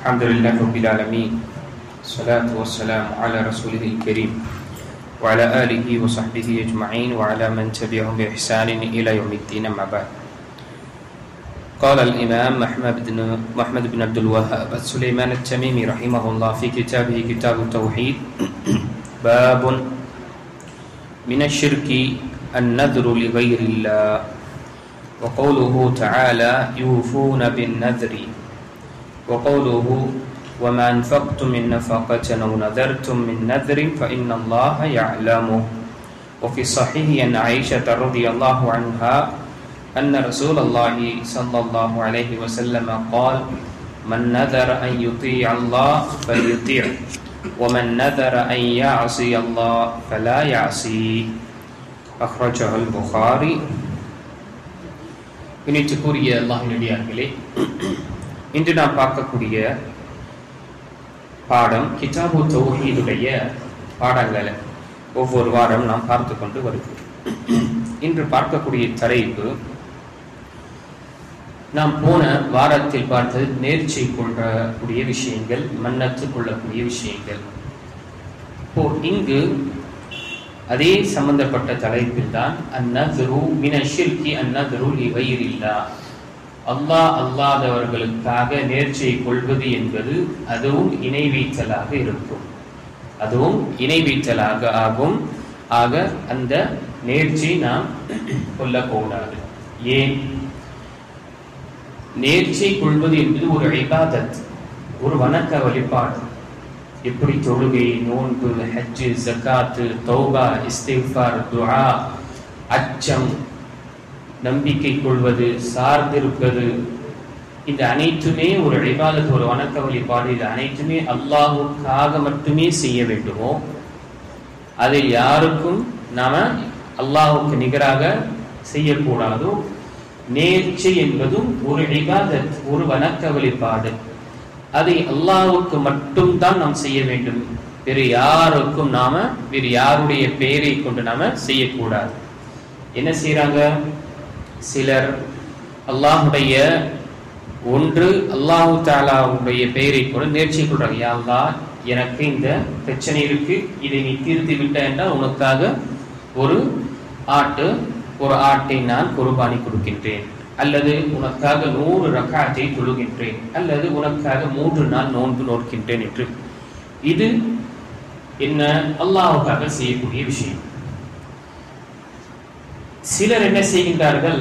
الحمد لله رب العالمين الصلاة والسلام على رسوله الكريم وعلى آله وصحبه أجمعين وعلى من تبعهم بإحسان إلى يوم الدين أما بعد. قال الإمام محمد بن عبد الوهاب السليمان التميمي رحمه الله في كتابه كتاب التوحيد باب من الشرك النذر لغير الله وقوله تعالى يوفون بالنذر وقوله وما أنفقتم من نفقة أو نذرتم من نذر فإن الله يعلمه. وفي الصحيح أن عائشة رضي الله عنها أن رسول الله صلى الله عليه وسلم قال من نذر أن يطيع الله فليطيع ومن نذر أن يعصي الله فلا يعصي أخرجه البخاري. இனிச்சுக்குரிய அல்லாஹ்வின் அடியார்களே, இன்று நாம் பார்க்கக்கூடிய பாடம் கிதாபு தௌஹீதுடைய பாடங்களை ஒவ்வொரு வாரம் நாம் பார்த்து கொண்டு வருகிறோம். இன்று பார்க்கக்கூடிய தலைப்பு நாம் போன வாரத்தில் பார்த்தது நேர்ச்சை கொள்ளக்கூடிய விஷயங்கள், மன்னத்து கொள்ளக்கூடிய விஷயங்கள். இப்போ இங்கு அதே சம்பந்தப்பட்ட தலைப்பில் தான் அந்நதுரு மின ஷிர்கி அந்நதுரு லிகைரில்லாஹ், அல்லாஹ் அல்லாதவர்களுக்காக நேர்ச்சை கொள்வது என்பது அதுவும் இணை வைத்தலாக இருக்கும், அதுவும் இணை வைத்தலாக ஆகும். ஆக அந்த நேர்ச்சை நாம் கொள்ளக்கூடாது. ஏன்? நேர்ச்சை கொள்வது என்பது ஒரு இபாதத், ஒரு வணக்க வழிபாடு. எப்படி தொழுகை, நோன்பு, ஹஜ்ஜு, ஜகாத்து, தௌபா, இஸ்திக்ஃபார், துஆ, அச்சம், நம்பிக்கை கொள்வது, சார்ந்திருப்பது, இந்த அனைத்துமே ஒரு இபாதத், ஒரு வணக்க வழிபாடு. இது அனைத்துமே அல்லாஹுக்காக மட்டுமே செய்ய வேண்டுமோ, அதை யாருக்கும் நாம அல்லாஹுக்கு நிகராக செய்யக்கூடாதோ. நேர்ச்சை என்பதும் ஒரு இபாதத், ஒரு வணக்க வழிபாடு. அதை அல்லாஹ்வுக்கு மட்டும் தான் நாம் செய்ய வேண்டும். வேறு யாருக்கும் வேறு யாருடைய பெயரை கொண்டு நாம செய்யக்கூடாது. என்ன செய்யறாங்க சிலர்? அல்லாஹுடைய ஒன்று அல்லாஹு தஆலாவுடைய பெயரை கொண்டு நேர்ச்சை கொள்றாங்க. யா அல்லாஹ், எனக்கு இந்த பிரச்சனை இருக்கு, இதை நீ தீர்த்து விட்ட என்றால் உனக்காக ஒரு ஆட்டை நான் குர்பானி கொடுக்கின்றேன், அல்லது உனக்காக 100 ரக்காத்தை தொழுகின்றேன், அல்லது உனக்காக 3 நாள் நோன்பு நோக்கின்றேன் என்று. இது என்ன? அல்லாஹ்வுக்காக செய்யக்கூடிய விஷயம். சிலர் என்ன செய்கின்றார்கள்?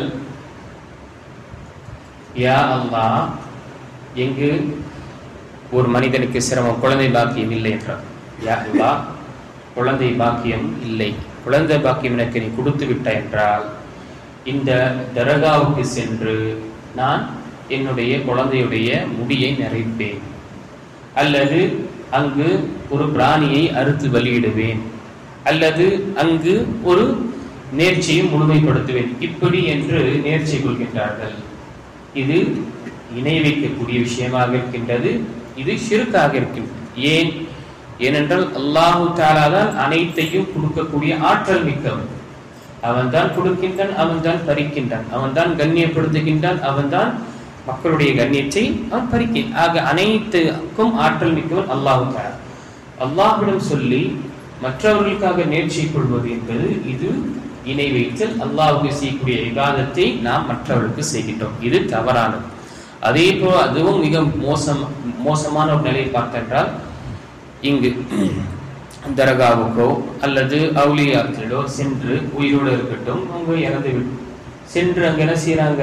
யா அல்லாஹ், எங்கு ஒரு மனிதனுக்கு சிரமம், குழந்தை பாக்கியம் இல்லை என்றார். யா அல்லாஹ், குழந்தை பாக்கியம் இல்லை, குழந்தை பாக்கியம் எனக்கு நீ கொடுத்து விட்ட என்றால் இந்த தர்காவுக்கு சென்று நான் என்னுடைய குழந்தையுடைய முடியை நிறைப்பேன், அல்லது அங்கு ஒரு பிராணியை அறுத்து பலியிடுவேன், அல்லது அங்கு ஒரு நேர்ச்சியை முழுமைப்படுத்துவேன், இப்படி என்று நேர்ச்சை கொள்கின்றார்கள். இது இணை வைக்கக்கூடிய விஷயமாக இருக்கின்றது, இது ஷிர்காக இருக்கின்றது. ஏனென்றால் அல்லாஹு தஆலா தான் அனைத்தையும் கொடுக்கக்கூடிய ஆற்றல் மிக்கவன். அவன் தான் கொடுக்கின்றான், அவன் தான் பறிக்கின்றான், அவன் தான் கண்ணியப்படுத்துகின்றான், அவன் தான் மக்களுடைய கண்ணியத்தை அவன் பறிக்கின்றான். ஆக அனைத்துக்கும் ஆற்றல் மிக்கவன் அல்லாஹு தஆலா. அல்லாஹ்விடம் சொல்லி மற்றவர்களுக்காக நேர்ச்சை கொள்வது என்பது இது இணை வைத்தல். அல்லாஹ்வுக்கு செய்யக்கூடிய இபாதத்தை நாம் மற்றவர்களுக்கு செய்கின்றோம், இது தவறானது. அதே போல் அதுவும் மிக மோசமான ஒரு நிலையை பார்த்தென்றால், இங்கு தர்காவுக்கோ அல்லது அவுலியாக்களோ சென்று, உயிரோடு இருக்கட்டும் அவங்க இறந்து சென்று அங்க என்ன செய்யறாங்க?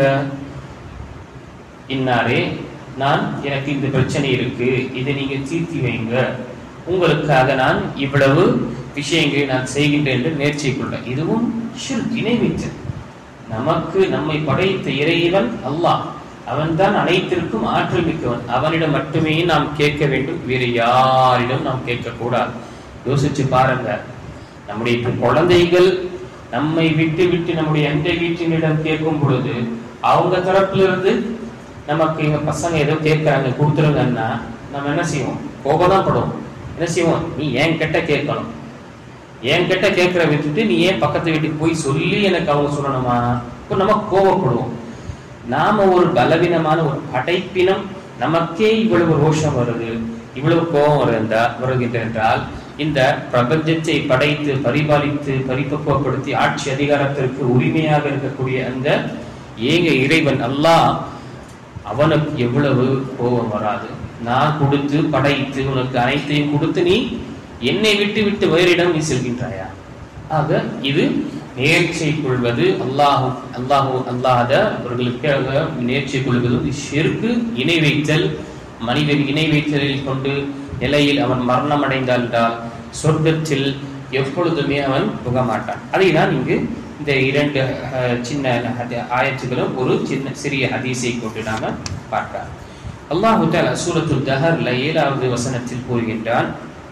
இன்னாரே, எனக்கு இந்த பிரச்சனை இருக்கு, இதை நீங்க தீர்த்தி வைங்க, உங்களுக்காக நான் இவ்வளவு விஷயங்களை நான் செய்கின்றேன் என்று நேர்ச்சை கொள்றேன். இதுவும் ஷிர்க், இணை வைத்தல். நம்மை படைத்த இறைவன் அல்லாஹ், அவன் தான் அனைத்திற்கும் ஆற்றல் மிக்கவன். அவனிடம் மட்டுமே நாம் கேட்க வேண்டும், வேறு யாரிடம் நாம் கேட்கக்கூடாது. யோசிச்சு பாருங்க, நம்முடைய குழந்தைகள் நம்மை விட்டு விட்டு நம்முடைய எந்த வீட்டினிடம் கேட்கும் பொழுது அவங்க தரப்புல இருந்து நமக்கு எங்க பசங்க ஏதோ கேட்கறாங்க கொடுத்துருங்கன்னா நம்ம என்ன செய்வோம்? கோபம் தான் படுவோம். என்ன செய்வோம்? நீ ஏன் கிட்ட கேட்கணும், என் கிட்ட கேட்கிற விட்டுட்டு நீ ஏன் பக்கத்து வீட்டுக்கு போய் சொல்லி எனக்கு அவங்க சொல்லணுமா? இப்போ நம்ம கோபப்படுவோம். நாம ஒரு பலவீனமான ஒரு படைப்பினம், நமக்கே இவ்வளவு ரோஷம் வருது, இவ்வளவு கோபம் வருகின்ற என்றால் இந்த பிரபஞ்சத்தை படைத்து பரிபாலித்து பரிபக்குவப்படுத்தி ஆட்சி அதிகாரத்திற்கு உரிமையாக இருக்கக்கூடிய அந்த ஏக இறைவன் அல்லாஹ், அவனுக்கு எவ்வளவு கோபம் வராது? நான் கொடுத்து படைத்து உனக்கு அனைத்தையும் கொடுத்து நீ என்னை விட்டு விட்டு வேறிடம் நீ செல்கின்றாயா? ஆக இது நேர்ச்சை கொள்வது அல்லாதவர்களுக்காக நேர்ச்சை கொள்வது ஷிர்க், இணை வைத்தல். மனிதன் இணை வைத்தலில் கொண்டு நிலையில் அவன் மரணம் அடைந்தால் சொர்க்கத்தில் எப்பொழுதுமே அவன் புக மாட்டான். அதை தான் இங்கு இந்த 2 சின்ன ஆயத்துகளும் ஒரு சிறிய ஹதீஸை கொண்டு நாம பார்க்கலாம். அல்லாஹு தஆலா சூரத்துல் தஹர்ல 7வது வசனத்தில் கூறுகின்றான்,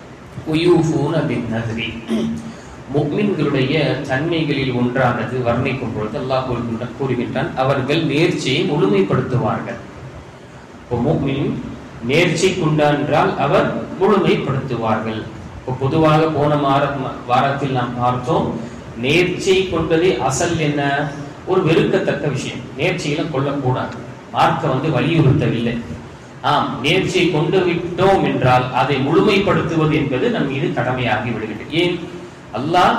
முஃமின்களுடைய தன்மைகளில் ஒன்றானது வர்ணிக்கும் பொழுது அல்லாஹ் கூறுகின்றான், அவர்கள் நேர்ச்சியை முழுமைப்படுத்துவார்கள். முஃமின் நேர்ச்சி கொண்டான் என்றால் அவர் முழுமைப்படுத்துவார்கள். பொதுவாக போன வாரத்தில் நாம் பார்த்தோம், நேர்ச்சை கொண்டதே அசல் என்ன? ஒரு வெறுக்கத்தக்க விஷயம். நேர்ச்சியில கொள்ளக்கூடாது. மார்க்க வலியுறுத்தவில்லை. நேர்ச்சியை கொண்டு விட்டோம் என்றால் அதை முழுமைப்படுத்துவது என்பது நம் மீது கடமையாகி விடுகிறது. ஏன்? அல்லாஹ்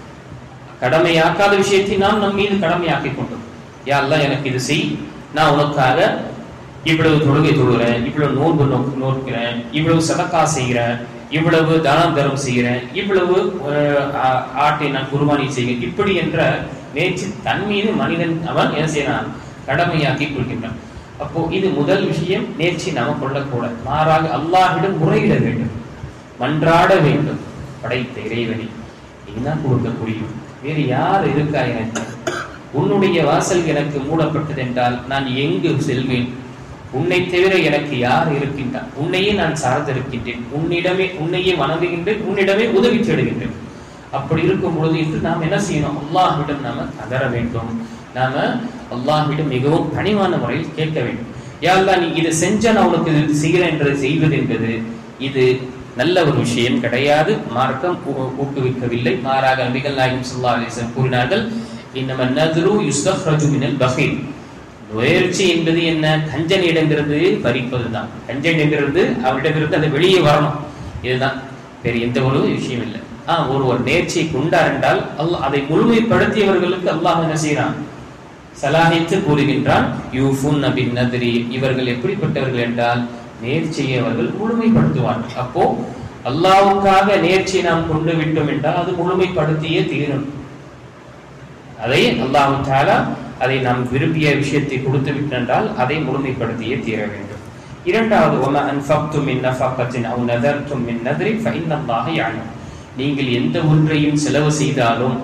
கடமையாக்காத விஷயத்தை நாம் நம் மீது கடமையாக்கி கொண்டோம். யா அல்லாஹ், எனக்கு இது செய், நான் உனக்காக இவ்வளவு தொழுகை தொழுகிறேன், இவ்வளவு நோன்பு நோக்கிறேன், இவ்வளவு சதக்கா செய்கிறேன், இவ்வளவு தானம் தரம் செய்கிறேன், இவ்வளவு ஆட்டை நான் குர்பானி செய்கிறேன், இப்படி என்ற நேர்ச்சி தன் மீது மனிதன் அவன் என்ன செய்யறான்? கடமையாக்கி கொள்கின்றான். அப்போ இது முதல் விஷயம். நேர்ச்சி நாம கொள்ளக்கூடாது. மாறாக அல்லாஹ்விடம் முறையிட வேண்டும், மன்றாட வேண்டும். படைத்த இறைவனை நீதான் கொடுக்க முடியும், வேறு யார் இருக்கா எனக்கு? உன்னுடைய வாசல் எனக்கு மூடப்பட்டது என்றால் நான் எங்கு செல்வேன்? உன்னை தவிர எனக்கு யார் இருக்கின்றான்? உன்னையே நான் சார்ந்திருக்கின்றேன், உன்னையே வணங்குகின்றேன், உன்னிடமே உதவி தேடுகின்றேன். அப்படி இருக்கும் பொழுது இன்று நாம் என்ன செய்யணும்? அல்லாஹ்விடம் நாம கதற வேண்டும். நாம அல்லாஹ்விடம் மிகவும் பணிவான முறையில் கேட்க வேண்டும். யா அல்லாஹ், நீ இதை செஞ்சா நான் உனக்கு இது செய்கிறேன் என்று செய்வது என்பது இது நல்ல ஒரு விஷயம் கிடையாது. மார்க்கம் ஊக்குவிக்கவில்லை. மாறாக நபிகள் நாயகம் ஸல்லல்லாஹு அலைஹி வஸல்லம் கூறினார்கள், இன்னம நத்ரு யுஸ்தஃப்ரஜு மினல் பஹீல். முயற்சி என்பது என்ன? கஞ்சனிடமிருந்து பறிப்பதுதான். கஞ்சனிடமிருந்து அவரிடமிருந்து அந்த வெளியே வரணும். இதுதான், வேறு எந்த ஒரு விஷயம் இல்லை. ஒருவர் நேர்ச்சியை கொண்டார் என்றால் அதை முழுமைப்படுத்தியவர்களுக்கு அல்லாஹ் என்ன செய்யறான்? சலாஹித்து கூறுகின்றான், யூஃபூன பின் நத்ரி. இவர்கள் எப்படிப்பட்டவர்கள் என்றால் நேர்ச்சியை அவர்கள் முழுமைப்படுத்துவார்கள். அப்போ அல்லாஹ்வுக்காக நேர்ச்சியை நாம் கொண்டு விட்டோம் என்றால் அது முழுமைப்படுத்தியே தீரும். அதை அல்லாஹ் தஆலா அதை நாம் விரும்பிய விஷயத்தை கொடுத்து விட்டென்றால் அதை முழுமைப்படுத்தியே தீர வேண்டும். இரண்டாவது, வமா அன்ஃபக்தும் மின் நஃபகத்தின் அவ் நதர்தும் மின் நத்ரி ஃபஇன்னல்லாஹ யஅலம். நீங்கள் எந்த ஒன்றையும் செலவு செய்தாலும்,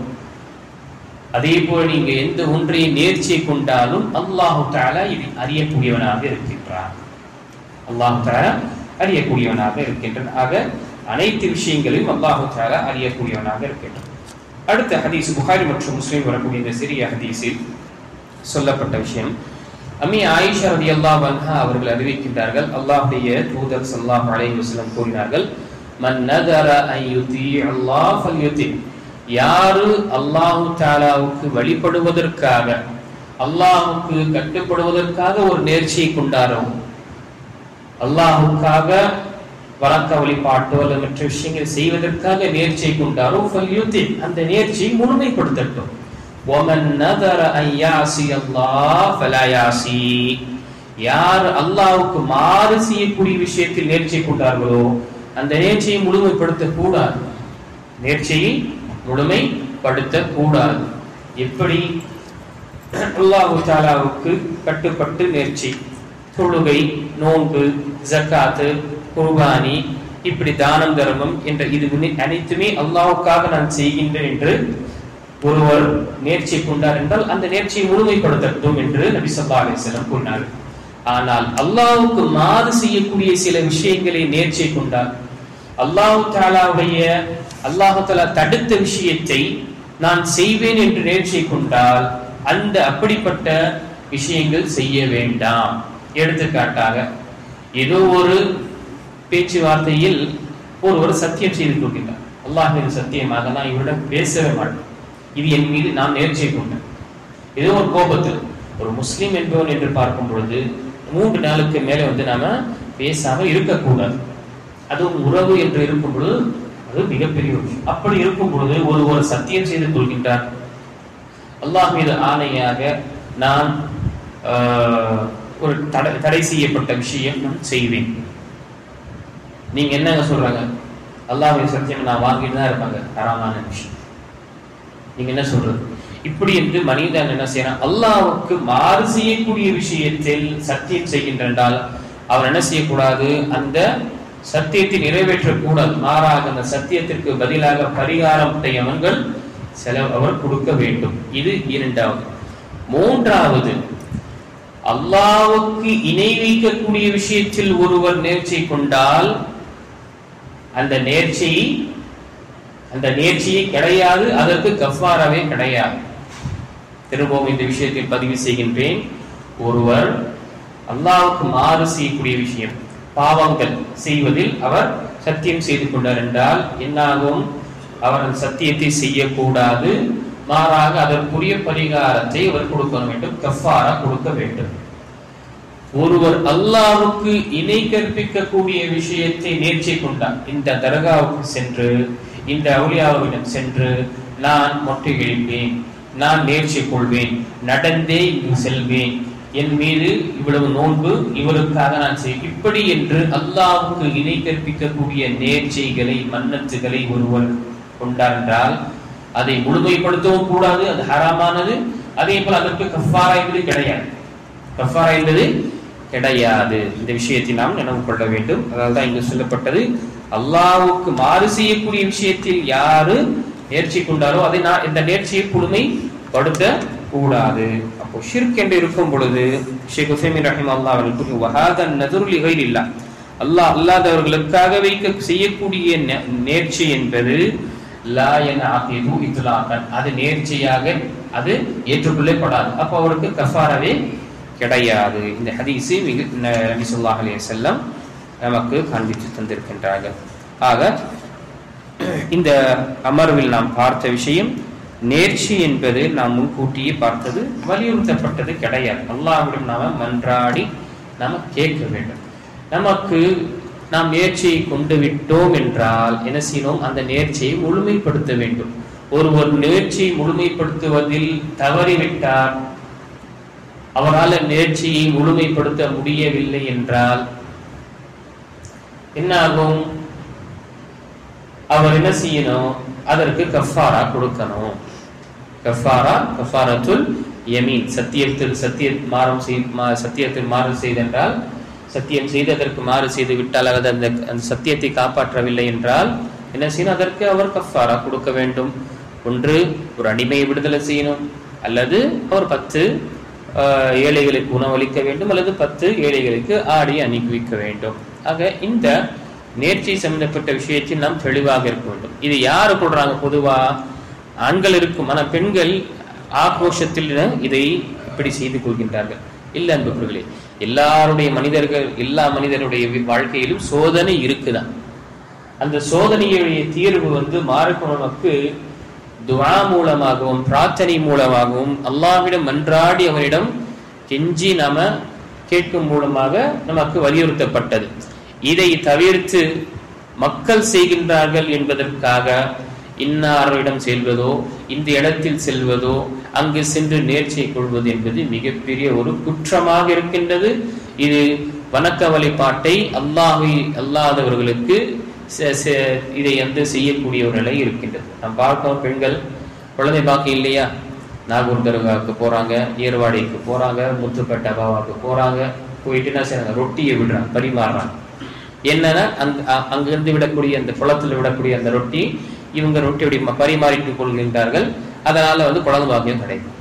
அதே போல நீங்க எந்த ஒன்றையும் நேர்ச்சியை கொண்டாலும் அல்லாஹ் தஆலா இதை அறியக்கூடியவனாக இருக்கின்றான். அல்லாஹ் தஆலா அறியக்கூடியவனாக இருக்கின்றான். ஆக அனைத்து விஷயங்களையும் அல்லாஹ் தஆலா அறியக்கூடியவனாக இருக்கின்றான். அடுத்த ஹதீஸ் புகாரி மற்றும் முஸ்லிம் வரக்கூடிய இந்த சிறிய ஹதீஸில் சொல்லப்பட்ட விஷயம், அம்மி ஆயிஷா ரலியல்லாஹு அன்ஹா அவர்கள் அறிவிக்கின்றார்கள், அல்லாஹ்வுடைய தூதர் ஸல்லல்லாஹு அலைஹி வஸல்லம் கூறினார்கள், மன் நதர அன் யுதி அல்லாஹ் ஃபல்யுதி. யாரு அல்லாஹ் தஆலாவுக்கு வழிபடுவதற்காக, அல்லாஹ்வுக்கு கட்டுப்படுவதற்காக ஒரு நேர்ச்சியை கொண்டாரோ, அல்லாஹ்வுக்காக வணக்க வழிபாட்டு அல்லது மற்ற விஷயங்கள் செய்வதற்காக நேர்ச்சியை கொண்டாரோ ஃபல்யுதி, அந்த நேர்ச்சியை முழுமைப்படுத்தட்டும். وَمَنْ نَذَرَ أَنْ يَعْصِيَ اللَّهَ فَلَا يَعْصِي. யார் அல்லாஹ்வுக்கு மாறு செய்யக்கூடிய விஷயத்தில் நேர்ச்சியை கொண்டார்களோ அந்த நேர்ச்சியை முழுமைப்படுத்த கூடாது. நேர்ச்சியை முழுமைப்படுத்த கூடாது. எப்படி? அல்லாஹ் தஆலாவுக்கு கட்டுப்பட்டு நேர்ச்சி, தொழுகை, நோன்பு, ஜகாத், குர்பானி, இப்படி தானம் தர்மம் என்ற இது அனைத்துமே அல்லாஹ்வுக்காக நான் செய்கின்றேன் என்று ஒருவர் நேர்ச்சியை கொண்டார் என்றால் அந்த நேர்ச்சியை முழுமைப்படுத்தட்டும் என்று நபி ஸல்லல்லாஹு அலைஹி வஸல்லம் கூறினார். ஆனால் அல்லாஹ்வுக்கு மாறு செய்யக்கூடிய சில விஷயங்களை நேர்ச்சியை கொண்டார், அல்லாஹ் தஆலா தடுத்த விஷயத்தை நான் செய்வேன் என்று நேர்ச்சியை கொண்டால் அந்த அப்படிப்பட்ட விஷயங்கள் செய்ய வேண்டாம். எடுத்துக்காட்டாக, ஏதோ ஒரு பேச்சுவார்த்தையில் ஒருவர் சத்தியம் செய்து கொள்கிறார், அல்லாஹ் மீது சத்தியமாக நான் இவரிடம் பேசவே மாட்டேன், இது என் மீது நான் நேர்ச்சியை கொண்டேன். ஏதோ ஒரு கோபத்தில் ஒரு முஸ்லிம் என்பவன் என்று பார்க்கும் பொழுது 3 நாளுக்கு மேல நாம பேசாம இருக்கக்கூடாது. அதுவும் உறவு என்று இருக்கும் பொழுது அது மிகப்பெரிய விஷயம். அப்படி இருக்கும் பொழுது ஒரு சத்தியம் செய்து கொள்கின்றார், அல்லாஹ் மீது ஆணையாக நான் ஒரு தடை செய்யப்பட்ட விஷயம் நான் செய்வேன். நீங்க என்னங்க சொல்றாங்க? அல்லாஹ்வின் சத்தியம் நான் வாங்கிட்டு தான் இருப்பாங்க, ஹராமான விஷயம். நீங்க என்ன சொல்றது? இப்படி என்று மனிதன் என்ன செய்யறான்? அல்லாஹ்வுக்கு மாறு செய்யக்கூடிய விஷயத்தில் சத்தியம் செய்கின்றால் அவர் என்ன செய்யக்கூடாது? அந்த சத்தியத்தை நிறைவேற்றக்கூடாது. மாறாக அந்த சத்தியத்திற்கு பதிலாக பரிகாரத்தை அவர் கொடுக்க வேண்டும். இது 2வது. 3வது, அல்லாஹ்வுக்கு இணை வைக்கக்கூடிய விஷயத்தில் ஒருவர் நேர்ச்சை கொண்டால் அந்த நேர்ச்சியை கிடையாது, அதற்கு கஃபாராவே கிடையாது. திரும்பவும் இந்த விஷயத்தை பதிவு செய்கின்றேன். ஒருவர் அல்லாஹ்வுக்கு மாறு செய்யக்கூடிய விஷயம், பாவங்கள் செய்வதில் அவர் சத்தியம் செய்து கொண்டார் என்றால் என்னாகும்? அவர் அந்த சத்தியத்தை செய்யக்கூடாது, மாறாக அதற்குரிய பரிகாரத்தை அவர் கொடுக்க வேண்டும், கஃபாரா கொடுக்க வேண்டும். ஒருவர் அல்லாஹ்வுக்கு இணை கற்பிக்கக்கூடிய விஷயத்தை நேர்ச்சை கொண்டார், இந்த தர்காவுக்கு சென்று இந்த அவுலியாவிடம் சென்று நான் மொட்டை இழிப்பேன், நான் நேர்ச்சை கொள்வேன், நடந்தே இங்கு செல்வேன், என் மீது இவ்வளவு நோன்பு இவருக்காக நான் செய்வேன், இப்படி என்று அல்லாஹ்வுக்கு இணை கற்பிக்கக்கூடிய நேர்ச்சைகளை மன்னத்துகளை ஒருவர் கொண்டார் என்றால் அதை முழுமைப்படுத்தவும் கூடாது, அது ஹராமானது. அதே போல அதற்கு கஃபாரா என்பது கிடையாது, கஃபாரா என்பது கிடையாது. இந்த விஷயத்தை நாம் நினைவு கொள்ள வேண்டும். அதாவது இங்கு சொல்லப்பட்டது, அல்லாஹ்வுக்கு மாறு செய்யக்கூடிய விஷயத்தில் யாரு நேர்ச்சி கொண்டாரோ அதை நான் இந்த நேர்ச்சியை புதுமைப்படுத்த கூடாது. அப்போ ஷிர்க் என்று இருக்கும் பொழுது ஷேக் உசைமீன் ரஹிமஹுல்லாஹ் அவர்கள் வஹாதன் நதுரு லிகைரில்லாஹ், அல்லாஹ் அல்லாதவர்களுக்காக செய்யக்கூடிய நேர்ச்சி என்பது லா யன்அகிது இத்லாகன், அது நேர்ச்சியாக அது ஏற்றுக்கொள்ளப்படாது. அப்போ அவருக்கு கஃபாராவே கிடையாது. இந்த ஹதீஸை நபி ஸல்லல்லாஹு அலைஹி வஸல்லம் நமக்கு காண்பித்து தந்திருக்கின்றார்கள். ஆக இந்த அமர்வில் நாம் பார்த்த விஷயம், நேர்ச்சி என்பது நாம் முன்கூட்டியே பார்த்தது, வலியுறுத்தப்பட்டது கிடையாது. அல்லாஹ்விடம் நாம மன்றாடி நாம கேட்க வேண்டும். நமக்கு நாம் நேர்ச்சியை கொண்டு விட்டோம் என்றால் என்ன செய்யணும்? அந்த நேர்ச்சியை முழுமைப்படுத்த வேண்டும். ஒரு நேர்ச்சியை முழுமைப்படுத்துவதில் தவறிவிட்டார், அவரால் நேர்ச்சியை முழுமைப்படுத்த முடியவில்லை என்றால் என்ன ஆகும்? அவர் என்ன செய்யணும்? அதற்கு கஃபாரா கொடுக்கணும். கஃபாரத்துல் யமீன், சத்தியத்தில் மாறு செய்தென்றால், சத்தியம் செய்து அதற்கு மாறு செய்து விட்டால், அல்லது அந்த சத்தியத்தை காப்பாற்றவில்லை என்றால் என்ன செய்யணும்? அதற்கு அவர் கஃபாரா கொடுக்க வேண்டும். ஒன்று ஒரு அடிமையை விடுதலை செய்யணும், அல்லது அவர் 10 ஏழைகளுக்கு உணவளிக்க வேண்டும், அல்லது 10 ஏழைகளுக்கு ஆடி அணிவிக்க வேண்டும். ஆக இந்த நேர்ச்சி சம்பந்தப்பட்ட விஷயத்தில் நாம் தெளிவாக இருக்க வேண்டும். இது யாரு கொடுறாங்க? பொதுவா ஆண்கள் இருக்கும், ஆனா பெண்கள் ஆக்ரோஷத்தில் இதை இப்படி செய்து கொள்கின்றார்கள். இல்ல அன்புகளே, எல்லா மனிதருடைய வாழ்க்கையிலும் சோதனை இருக்குதான். அந்த சோதனையுடைய தீர்வு மார்க்க நமக்கு துஆ மூலமாகவும் பிரார்த்தனை மூலமாகவும் அல்லாஹ்விடம் மன்றாடி அவரிடம் கெஞ்சி நாம கேட்கும் மூலமாக நமக்கு வலியுறுத்தப்பட்டது. இதை தவிர்த்து மக்கள் செய்கின்றார்கள் என்பதற்காக இன்னாரிடம் செல்வதோ, இந்த இடத்தில் செல்வதோ, அங்கு சென்று நேர்ச்சியை கொள்வது என்பது மிகப்பெரிய ஒரு குற்றமாக இருக்கின்றது. இது வணக்க வழிபாட்டை அல்லாதவர்களுக்கு இதை செய்யக்கூடிய ஒரு நிலை இருக்கின்றது. நாம் பார்க்கிறோம், பெண்கள் குழந்தை பாக்கி இல்லையா, நாகூர் தர்காவுக்கு போறாங்க, ஏர்வாடிக்கு போறாங்க, முத்துப்பேட்டை பாபாவுக்கு போறாங்க, போயிட்டு என்ன செய்யறாங்க? ரொட்டியை விடுறாங்க, பரிமாறுறாங்க. என்னன்னா அங்கிருந்து விடக்கூடிய அந்த குளத்துல விடக்கூடிய அந்த ரொட்டி இவங்க ரொட்டியோட பரிமாறிட்டு கொள்கின்றார்கள். அதனால குழந்தை பாக்கியம் கிடைக்கும்.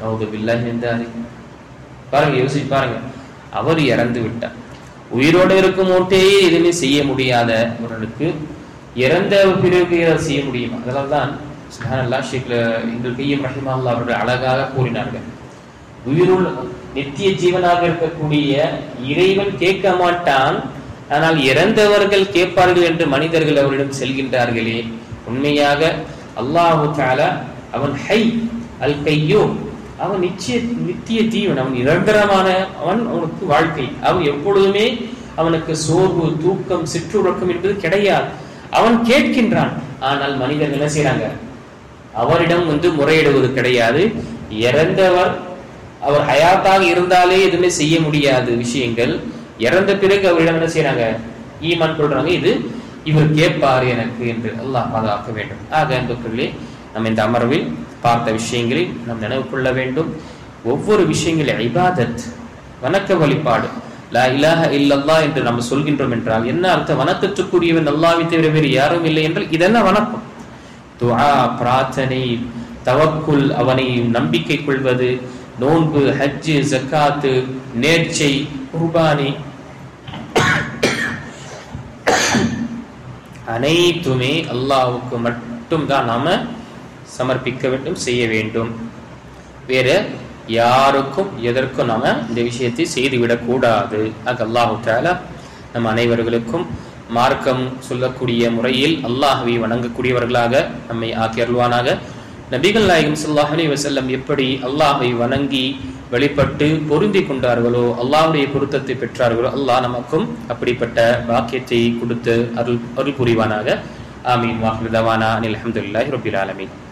பாருங்க, யோசிச்சு பாருங்க, அவர் இறந்து விட்டார். உயிரோடு இருக்கும் போட்டே எதுவுமே செய்ய முடியாத அவர்களுக்கு இறந்த பிறகு செய்ய முடியும். அதனால்தான் சுப்ஹானல்லாஹ் ஷேக் இப்னுல் கய்யிம் ரஹிமஹுல்லாஹ் அவர்கள் அழகாக கூறினார்கள், உயிருள்ள நித்திய ஜீவனாக இருக்கக்கூடிய இறைவன் கேட்க மாட்டான், ஆனால் இறந்தவர்கள் கேட்பார்கள் என்று மனிதர்கள் அவரிடம் செல்கின்றார்களே, உண்மையாக அல்லாஹு தஆலா அவன் ஹை அல் கையூம், அவன் நித்திய தீவன், அவன் நிரந்தரமான அவனுக்கு வாழ்க்கை. அவன் எப்பொழுதுமே அவனுக்கு சோர்வு, தூக்கம், சிற்றுறக்கம் என்பது கிடையாது. அவன் கேட்கின்றான். ஆனால் மனிதர்கள் என்ன செய்யறாங்க? அவரிடம் முறையிடுவது கிடையாது. இறந்தவர், அவர் ஹயாத்தாக இருந்தாலே எதுவுமே செய்ய முடியாது விஷயங்கள். இறந்த பிறகு அவரிடம் என்ன செய்யறாங்க? ஈமான் கொள்றாங்க. இவர் கேட்பார் எனக்கு என்று. அல்லாஹ் பாதுகாக்க வேண்டும். ஆக அன்புக்குள்ளே நம்ம இந்த அமர்வில் பார்த்த விஷயங்களை நாம் நினைவு கொள்ள வேண்டும். ஒவ்வொரு விஷயங்களும் இபாதத், வணக்க வழிபாடு. லா இலாஹ இல்லல்லாஹ் என்று நம்ம சொல்கின்றோம் என்றால் என்ன அர்த்தம்? வணக்கத்துக்குரியவன் அல்லாஹ்வை தவிர வேறு யாரும் இல்லை என்றால் இதெல்லாம் வணக்கம். துஆ, பிரார்த்தனை, தவக்குல், அவனை நம்பிக்கை கொள்வது, நோன்பு, ஹஜ்ஜு, ஜக்காத்து, நேர்ச்சை, குர்பானி, அனைத்துமே அல்லாஹ்வுக்கு மட்டும் தான் நாம சமர்ப்பிக்க வேண்டும், செய்ய வேண்டும். வேற யாருக்கும் எதற்கும் நாம இந்த விஷயத்தை செய்துவிடக் கூடாது. அல்லாஹ் தஆலா நம் அனைவர்களுக்கும் மார்க்கம் சொல்லக்கூடிய முறையில் அல்லாஹ்வை வணங்கக்கூடியவர்களாக நம்மை ஆக்கி அருள்வானாக. நபிகள் நாயகம் ஸல்லல்லாஹு அலைஹி வஸல்லம் எப்படி அல்லாஹ்வை வணங்கி வெளிப்பட்டு பொருந்தி கொண்டார்களோ, அல்லாஹ்வுடைய பொருத்தத்தை பெற்றார்களோ, அல்லாஹ் நமக்கும் அப்படிப்பட்ட பாக்கியத்தை கொடுத்து அருள் புரிவானாக. ஆமீன். வாஹிரு தவானா அனில் ஹம்துலில்லாஹி ரப்பில் ஆலமீன்.